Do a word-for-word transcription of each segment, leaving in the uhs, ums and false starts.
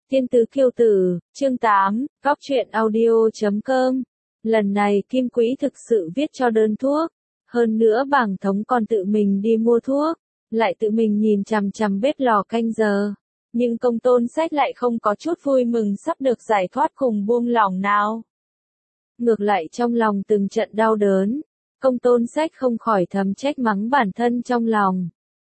Thiên tứ kiêu tử, chương tám, góc truyện audio chấm com. Lần này Kim Quỹ thực sự viết cho đơn thuốc. Hơn nữa bảng thống còn tự mình đi mua thuốc. Lại tự mình nhìn chằm chằm bếp lò canh giờ. Nhưng Công Tôn Sách lại không có chút vui mừng sắp được giải thoát cùng buông lỏng nào. Ngược lại trong lòng từng trận đau đớn. Công Tôn Sách không khỏi thầm trách mắng bản thân trong lòng.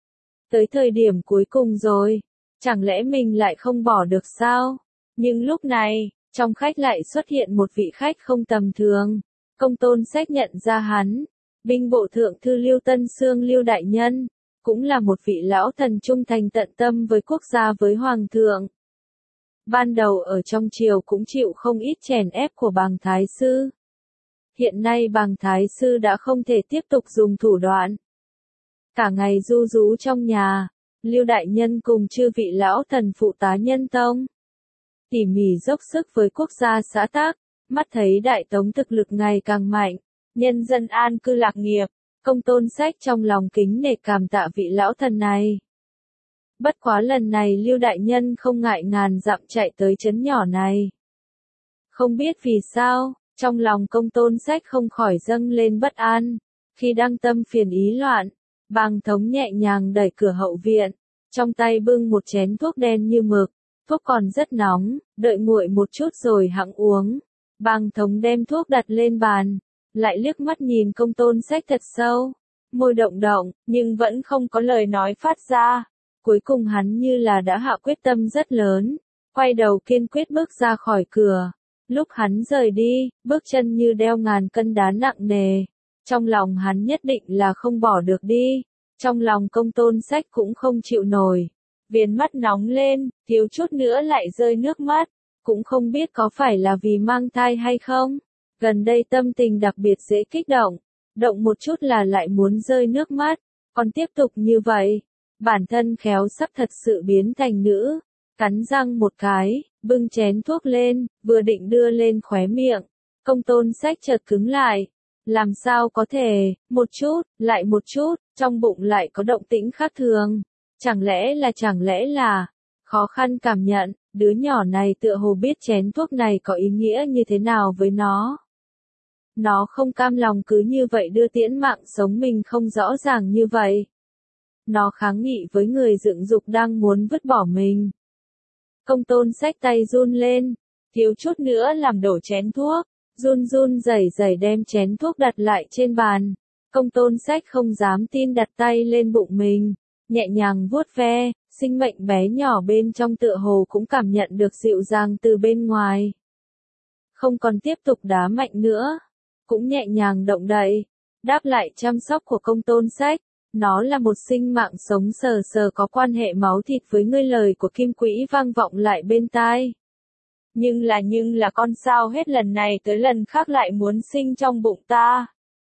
Tới thời điểm cuối cùng rồi. Chẳng lẽ mình lại không bỏ được sao? Nhưng lúc này, trong khách lại xuất hiện một vị khách không tầm thường. Công Tôn Sách nhận ra hắn. Binh bộ thượng thư Lưu Tân Xương Lưu Đại Nhân. Cũng là một vị lão thần trung thành tận tâm với quốc gia với hoàng thượng. Ban đầu ở trong triều cũng chịu không ít chèn ép của bàng thái sư. Hiện nay bàng thái sư đã không thể tiếp tục dùng thủ đoạn. Cả ngày ru rú trong nhà. Lưu Đại Nhân cùng chư vị lão thần phụ tá nhân tông. Tỉ mỉ dốc sức với quốc gia xã tác, mắt thấy Đại Tống thực lực ngày càng mạnh, nhân dân an cư lạc nghiệp, Công Tôn Sách trong lòng kính nể cảm tạ vị lão thần này. Bất quá lần này Lưu Đại Nhân không ngại ngàn dặm chạy tới trấn nhỏ này. Không biết vì sao, trong lòng Công Tôn Sách không khỏi dâng lên bất an, khi đang tâm phiền ý loạn. Bàng thống nhẹ nhàng đẩy cửa hậu viện, trong tay bưng một chén thuốc đen như mực, thuốc còn rất nóng, đợi nguội một chút rồi hẵng uống. Bàng thống đem thuốc đặt lên bàn, lại liếc mắt nhìn Công Tôn Sách thật sâu, môi động động, nhưng vẫn không có lời nói phát ra. Cuối cùng hắn như là đã hạ quyết tâm rất lớn, quay đầu kiên quyết bước ra khỏi cửa. Lúc hắn rời đi, bước chân như đeo ngàn cân đá nặng nề. Trong lòng hắn nhất định là không bỏ được đi. Trong lòng Công Tôn Sách cũng không chịu nổi. Viền mắt nóng lên, thiếu chút nữa lại rơi nước mắt. Cũng không biết có phải là vì mang thai hay không. Gần đây tâm tình đặc biệt dễ kích động. Động một chút là lại muốn rơi nước mắt. Còn tiếp tục như vậy, bản thân khéo sắp thật sự biến thành nữ. Cắn răng một cái, bưng chén thuốc lên, vừa định đưa lên khóe miệng. Công Tôn Sách chợt cứng lại. Làm sao có thể, một chút, lại một chút, trong bụng lại có động tĩnh khác thường. Chẳng lẽ là chẳng lẽ là, khó khăn cảm nhận, đứa nhỏ này tựa hồ biết chén thuốc này có ý nghĩa như thế nào với nó. Nó không cam lòng cứ như vậy đưa tiễn mạng sống mình không rõ ràng như vậy. Nó kháng nghị với người dựng dục đang muốn vứt bỏ mình. Công Tôn Sách tay run lên, thiếu chút nữa làm đổ chén thuốc. Run run rẩy rẩy đem chén thuốc đặt lại trên bàn. Công Tôn Sách không dám tin đặt tay lên bụng mình, nhẹ nhàng vuốt ve, sinh mệnh bé nhỏ bên trong tựa hồ cũng cảm nhận được dịu dàng từ bên ngoài. Không còn tiếp tục đá mạnh nữa, cũng nhẹ nhàng động đậy, đáp lại chăm sóc của Công Tôn Sách. Nó là một sinh mạng sống sờ sờ có quan hệ máu thịt với ngươi, lời của Kim Quỹ vang vọng lại bên tai. Nhưng là nhưng là con sao hết lần này tới lần khác lại muốn sinh trong bụng ta.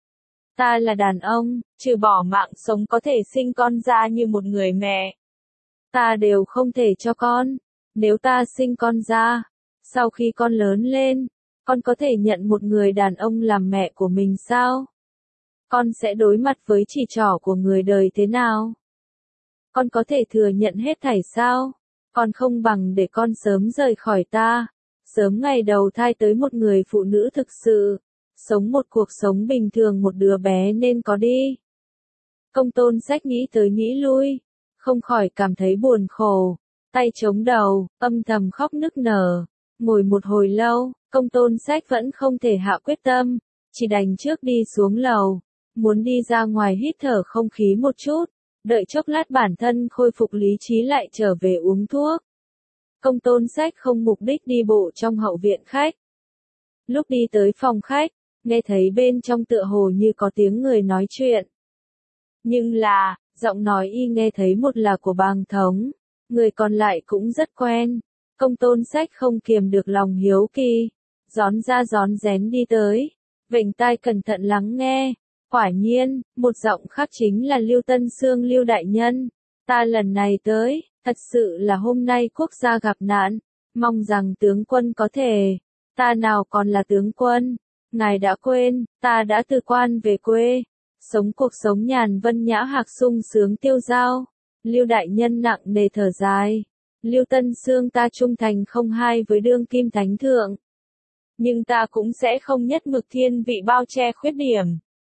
Ta là đàn ông, trừ bỏ mạng sống có thể sinh con ra như một người mẹ. Ta đều không thể cho con. Nếu ta sinh con ra, sau khi con lớn lên, con có thể nhận một người đàn ông làm mẹ của mình sao? Con sẽ đối mặt với chỉ trỏ của người đời thế nào? Con có thể thừa nhận hết thảy sao? Con không bằng để con sớm rời khỏi ta. Sớm ngày đầu thai tới một người phụ nữ thực sự, sống một cuộc sống bình thường một đứa bé nên có đi. Công Tôn Sách nghĩ tới nghĩ lui, không khỏi cảm thấy buồn khổ, tay chống đầu, âm thầm khóc nức nở. Ngồi một hồi lâu, Công Tôn Sách vẫn không thể hạ quyết tâm, chỉ đành trước đi xuống lầu, muốn đi ra ngoài hít thở không khí một chút, đợi chốc lát bản thân khôi phục lý trí lại trở về uống thuốc. Công Tôn Sách không mục đích đi bộ trong hậu viện khách. Lúc đi tới phòng khách, nghe thấy bên trong tựa hồ như có tiếng người nói chuyện. Nhưng là, giọng nói y nghe thấy một là của Bàng thống, người còn lại cũng rất quen. Công Tôn Sách không kiềm được lòng hiếu kỳ, rón ra rón rén đi tới, vểnh tai cẩn thận lắng nghe. Quả nhiên, một giọng khác chính là Lưu Tân Xương Lưu Đại Nhân. Ta lần này tới, thật sự là hôm nay quốc gia gặp nạn, mong rằng tướng quân có thể. Ta nào còn là tướng quân, ngài đã quên, ta đã từ quan về quê, sống cuộc sống nhàn vân nhã hạc sung sướng tiêu dao. Lưu Đại Nhân nặng nề thở dài, Lưu Tân Xương ta trung thành không hai với đương kim thánh thượng. Nhưng ta cũng sẽ không nhất mực thiên vị bao che khuyết điểm.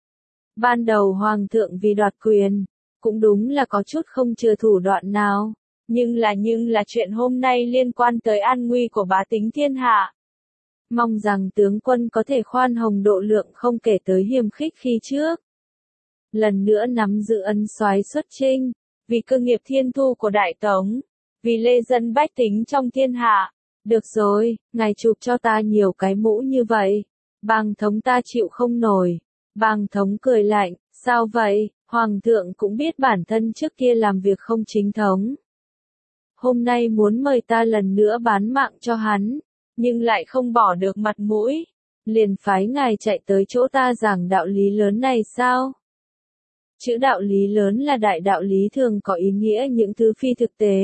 Ban đầu hoàng thượng vì đoạt quyền, cũng đúng là có chút không chừa thủ đoạn nào, nhưng là nhưng là chuyện hôm nay liên quan tới an nguy của bá tính thiên hạ. Mong rằng tướng quân có thể khoan hồng độ lượng không kể tới hiềm khích khi trước. Lần nữa nắm giữ ân soái xuất chinh, vì cơ nghiệp thiên thu của Đại Tống, vì lê dân bách tính trong thiên hạ. Được rồi, ngài chụp cho ta nhiều cái mũ như vậy. Bàng thống ta chịu không nổi. Bàng thống cười lạnh, sao vậy, hoàng thượng cũng biết bản thân trước kia làm việc không chính thống. Hôm nay muốn mời ta lần nữa bán mạng cho hắn, nhưng lại không bỏ được mặt mũi. Liền phái ngài chạy tới chỗ ta giảng đạo lý lớn này sao? Chữ đạo lý lớn là đại đạo lý thường có ý nghĩa những thứ phi thực tế.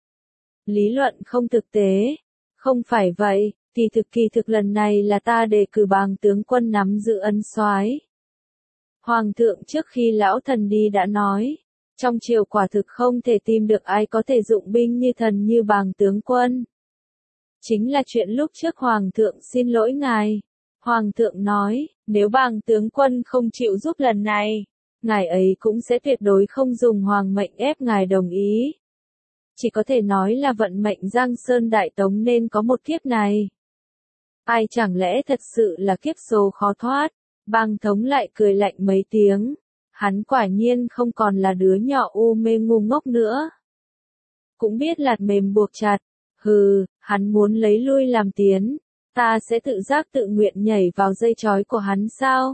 Lý luận không thực tế. Không phải vậy, kỳ thực kỳ thực lần này là ta đề cử Bàng tướng quân nắm giữ ân soái. Hoàng thượng trước khi lão thần đi đã nói, trong triều quả thực không thể tìm được ai có thể dụng binh như thần như Bàng tướng quân. Chính là chuyện lúc trước hoàng thượng xin lỗi ngài. Hoàng thượng nói, nếu Bàng tướng quân không chịu giúp lần này, ngài ấy cũng sẽ tuyệt đối không dùng hoàng mệnh ép ngài đồng ý. Chỉ có thể nói là vận mệnh Giang Sơn Đại Tống nên có một kiếp này. Ai chẳng lẽ thật sự là kiếp số khó thoát. Bàng thống lại cười lạnh mấy tiếng. Hắn quả nhiên không còn là đứa nhỏ u mê ngu ngốc nữa. Cũng biết lạt mềm buộc chặt. Hừ, hắn muốn lấy lui làm tiến. Ta sẽ tự giác tự nguyện nhảy vào dây trói của hắn sao?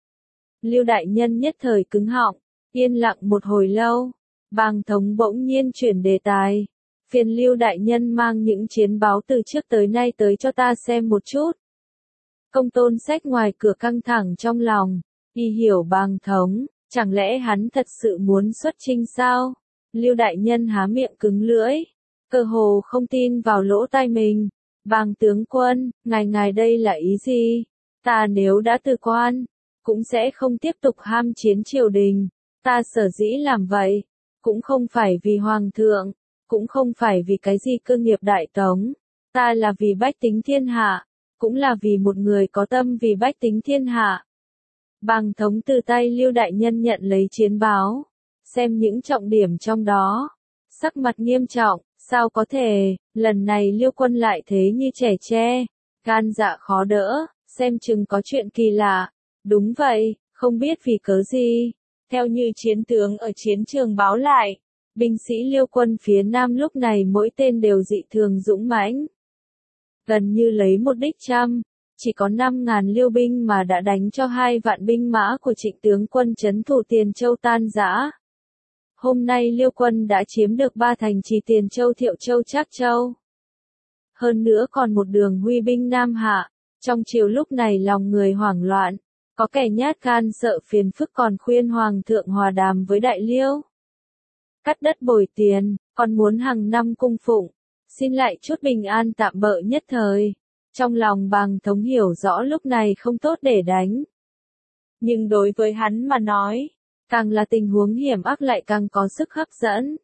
Lưu đại nhân nhất thời cứng họng, yên lặng một hồi lâu. Bàng thống bỗng nhiên chuyển đề tài. Phiền Lưu đại nhân mang những chiến báo từ trước tới nay tới cho ta xem một chút. Công tôn sách ngoài cửa căng thẳng trong lòng. Y hiểu Bàng thống, chẳng lẽ hắn thật sự muốn xuất chinh sao? Lưu đại nhân há miệng cứng lưỡi. Cơ hồ không tin vào lỗ tai mình. Bàng tướng quân, ngài ngài đây là ý gì? Ta nếu đã từ quan, cũng sẽ không tiếp tục ham chiến triều đình. Ta sở dĩ làm vậy, cũng không phải vì hoàng thượng, cũng không phải vì cái gì cơ nghiệp Đại Tống. Ta là vì bách tính thiên hạ, cũng là vì một người có tâm vì bách tính thiên hạ. Bàng thống từ tay Lưu đại nhân nhận lấy chiến báo, xem những trọng điểm trong đó. Sắc mặt nghiêm trọng, sao có thể, lần này Lưu quân lại thế như trẻ tre, gan dạ khó đỡ, xem chừng có chuyện kỳ lạ. Đúng vậy, không biết vì cớ gì. Theo như chiến tướng ở chiến trường báo lại, binh sĩ Liêu quân phía Nam lúc này mỗi tên đều dị thường dũng mãnh. Gần như lấy một đích trăm, chỉ có năm ngàn Liêu binh mà đã đánh cho hai vạn binh mã của Trịnh tướng quân trấn thủ Tiền Châu tan rã. Hôm nay Liêu quân đã chiếm được ba thành trì Tiền Châu, Thiệu Châu, Trác Châu. Hơn nữa còn một đường huy binh Nam Hạ, trong triều lúc này lòng người hoảng loạn. Có kẻ nhát gan sợ phiền phức còn khuyên hoàng thượng hòa đàm với Đại Liêu. Cắt đất bồi tiền, còn muốn hàng năm cung phụng, xin lại chút bình an tạm bợ nhất thời. Trong lòng Bàng thống hiểu rõ lúc này không tốt để đánh. Nhưng đối với hắn mà nói, càng là tình huống hiểm ác lại càng có sức hấp dẫn.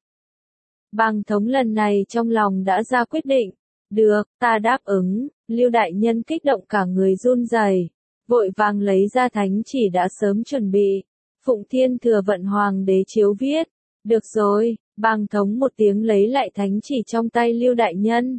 Bàng thống lần này trong lòng đã ra quyết định. Được, ta đáp ứng. Lưu đại nhân kích động cả người run rẩy, vội vàng lấy ra thánh chỉ đã sớm chuẩn bị. Phụng Thiên Thừa Vận Hoàng đế chiếu viết. Được rồi, Bàng thống một tiếng lấy lại thánh chỉ trong tay Lưu đại nhân.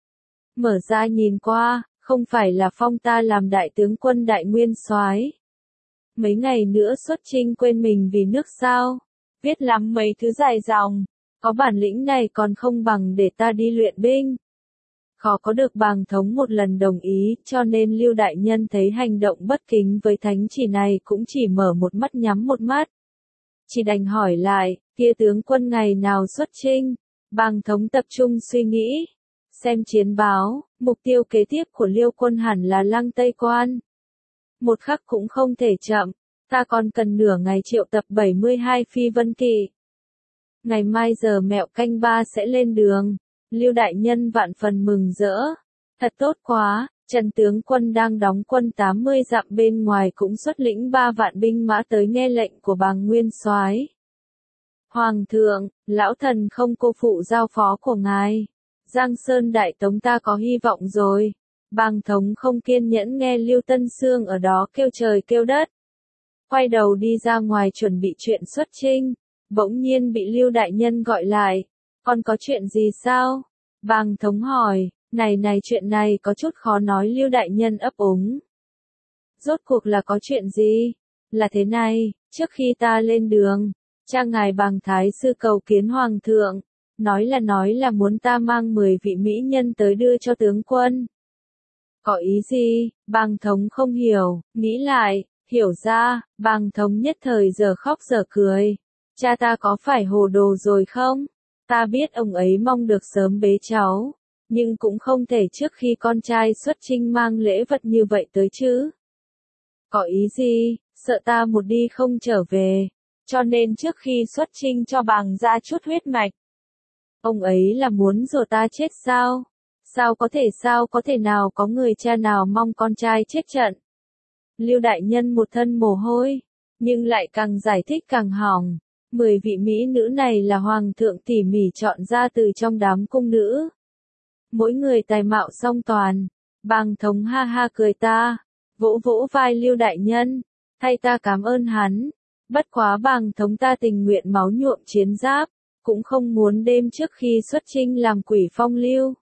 Mở ra nhìn qua, không phải là phong ta làm đại tướng quân đại nguyên soái. Mấy ngày nữa xuất chinh quên mình vì nước sao? Viết lắm mấy thứ dài dòng, có bản lĩnh này còn không bằng để ta đi luyện binh. Khó có được Bàng thống một lần đồng ý, cho nên Lưu đại nhân thấy hành động bất kính với thánh chỉ này cũng chỉ mở một mắt nhắm một mắt. Chỉ đành hỏi lại, kia tướng quân ngày nào xuất chinh? Bàng thống tập trung suy nghĩ, xem chiến báo, mục tiêu kế tiếp của Liêu quân hẳn là Lăng Tây Quan. Một khắc cũng không thể chậm, ta còn cần nửa ngày triệu tập bảy mươi hai phi vân kỵ. Ngày mai giờ mẹo canh ba sẽ lên đường. Lưu đại nhân vạn phần mừng rỡ. Thật tốt quá, Trần tướng quân đang đóng quân tám mươi dặm bên ngoài cũng xuất lĩnh ba vạn binh mã tới nghe lệnh của Bàng nguyên soái. Hoàng thượng, lão thần không cô phụ giao phó của ngài. Giang Sơn Đại Tống ta có hy vọng rồi. Bàng Thống không kiên nhẫn nghe Lưu Tân Xương ở đó kêu trời kêu đất. Quay đầu đi ra ngoài chuẩn bị chuyện xuất chinh, bỗng nhiên bị Lưu Đại Nhân gọi lại. Còn có chuyện gì sao? Bàng Thống hỏi, này này chuyện này có chút khó nói. Lưu Đại Nhân ấp úng. Rốt cuộc là có chuyện gì? Là thế này, trước khi ta lên đường, cha ngài Bàng Thái Sư cầu kiến Hoàng thượng, nói là nói là muốn ta mang mười vị mỹ nhân tới đưa cho tướng quân. Có ý gì? Bàng Thống không hiểu, nghĩ lại, hiểu ra, Bàng Thống nhất thời giờ khóc giờ cười. Cha ta có phải hồ đồ rồi không? Ta biết ông ấy mong được sớm bế cháu, nhưng cũng không thể trước khi con trai xuất chinh mang lễ vật như vậy tới chứ. Có ý gì? Sợ ta một đi không trở về, cho nên trước khi xuất chinh cho Bàng ra chút huyết mạch. Ông ấy là muốn rồi ta chết sao? Sao có thể sao có thể nào có người cha nào mong con trai chết trận? Lưu Đại Nhân một thân mồ hôi, nhưng lại càng giải thích càng hỏng. Mười vị mỹ nữ này là Hoàng thượng tỉ mỉ chọn ra từ trong đám cung nữ. Mỗi người tài mạo song toàn. Bàng Thống ha ha cười ta, vỗ vỗ vai Lưu Đại Nhân, thay ta cảm ơn hắn. Bất quá Bàng Thống ta tình nguyện máu nhuộm chiến giáp, cũng không muốn đêm trước khi xuất chinh làm quỷ phong lưu.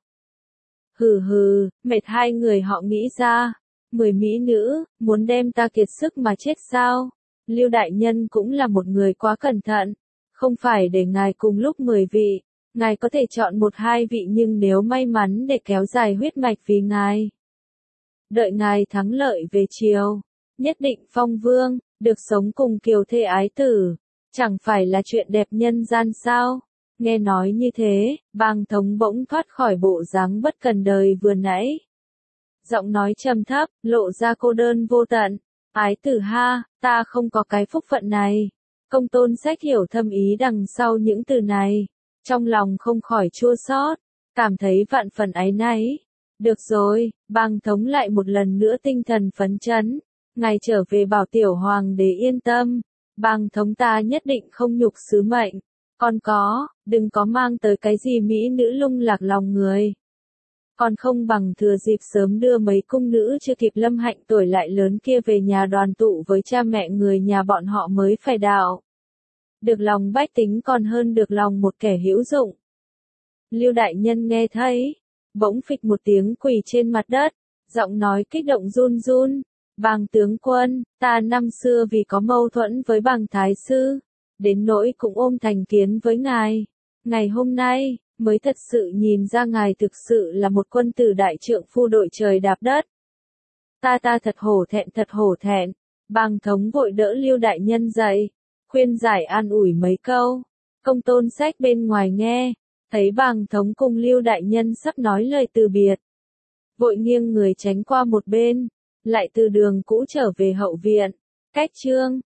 Hừ hừ, mệt hai người họ nghĩ ra. Mười mỹ nữ, muốn đem ta kiệt sức mà chết sao? Lưu Đại Nhân cũng là một người quá cẩn thận. Không phải để ngài cùng lúc mười vị, ngài có thể chọn một hai vị nhưng nếu may mắn để kéo dài huyết mạch vì ngài. Đợi ngài thắng lợi về chiều, nhất định phong vương, được sống cùng kiều thê ái tử. Chẳng phải là chuyện đẹp nhân gian sao? Nghe nói như thế, Bàng Thống bỗng thoát khỏi bộ dáng bất cần đời vừa nãy. Giọng nói trầm thấp, lộ ra cô đơn vô tận. Ái tử ha, ta không có cái phúc phận này. Công Tôn Sách hiểu thâm ý đằng sau những từ này. Trong lòng không khỏi chua xót, cảm thấy vạn phần áy náy. Được rồi, Bàng Thống lại một lần nữa tinh thần phấn chấn. Ngài trở về bảo tiểu hoàng đế yên tâm. Bàng Thống ta nhất định không nhục sứ mệnh. Còn có, đừng có mang tới cái gì mỹ nữ lung lạc lòng người. Còn không bằng thừa dịp sớm đưa mấy cung nữ chưa kịp lâm hạnh tuổi lại lớn kia về nhà đoàn tụ với cha mẹ người nhà bọn họ mới phải đạo. Được lòng bách tính còn hơn được lòng một kẻ hữu dụng. Lưu Đại Nhân nghe thấy, bỗng phịch một tiếng quỳ trên mặt đất, giọng nói kích động run run. Bàng tướng quân, ta năm xưa vì có mâu thuẫn với Bàng Thái Sư, đến nỗi cũng ôm thành kiến với ngài. Ngày hôm nay, mới thật sự nhìn ra ngài thực sự là một quân tử đại trượng phu đội trời đạp đất. Ta ta thật hổ thẹn thật hổ thẹn. Bàng Thống vội đỡ Lưu Đại Nhân dậy, khuyên giải an ủi mấy câu. Công Tôn Sách bên ngoài nghe, thấy Bàng Thống cùng Lưu Đại Nhân sắp nói lời từ biệt. Vội nghiêng người tránh qua một bên, lại từ đường cũ trở về hậu viện. Cách chương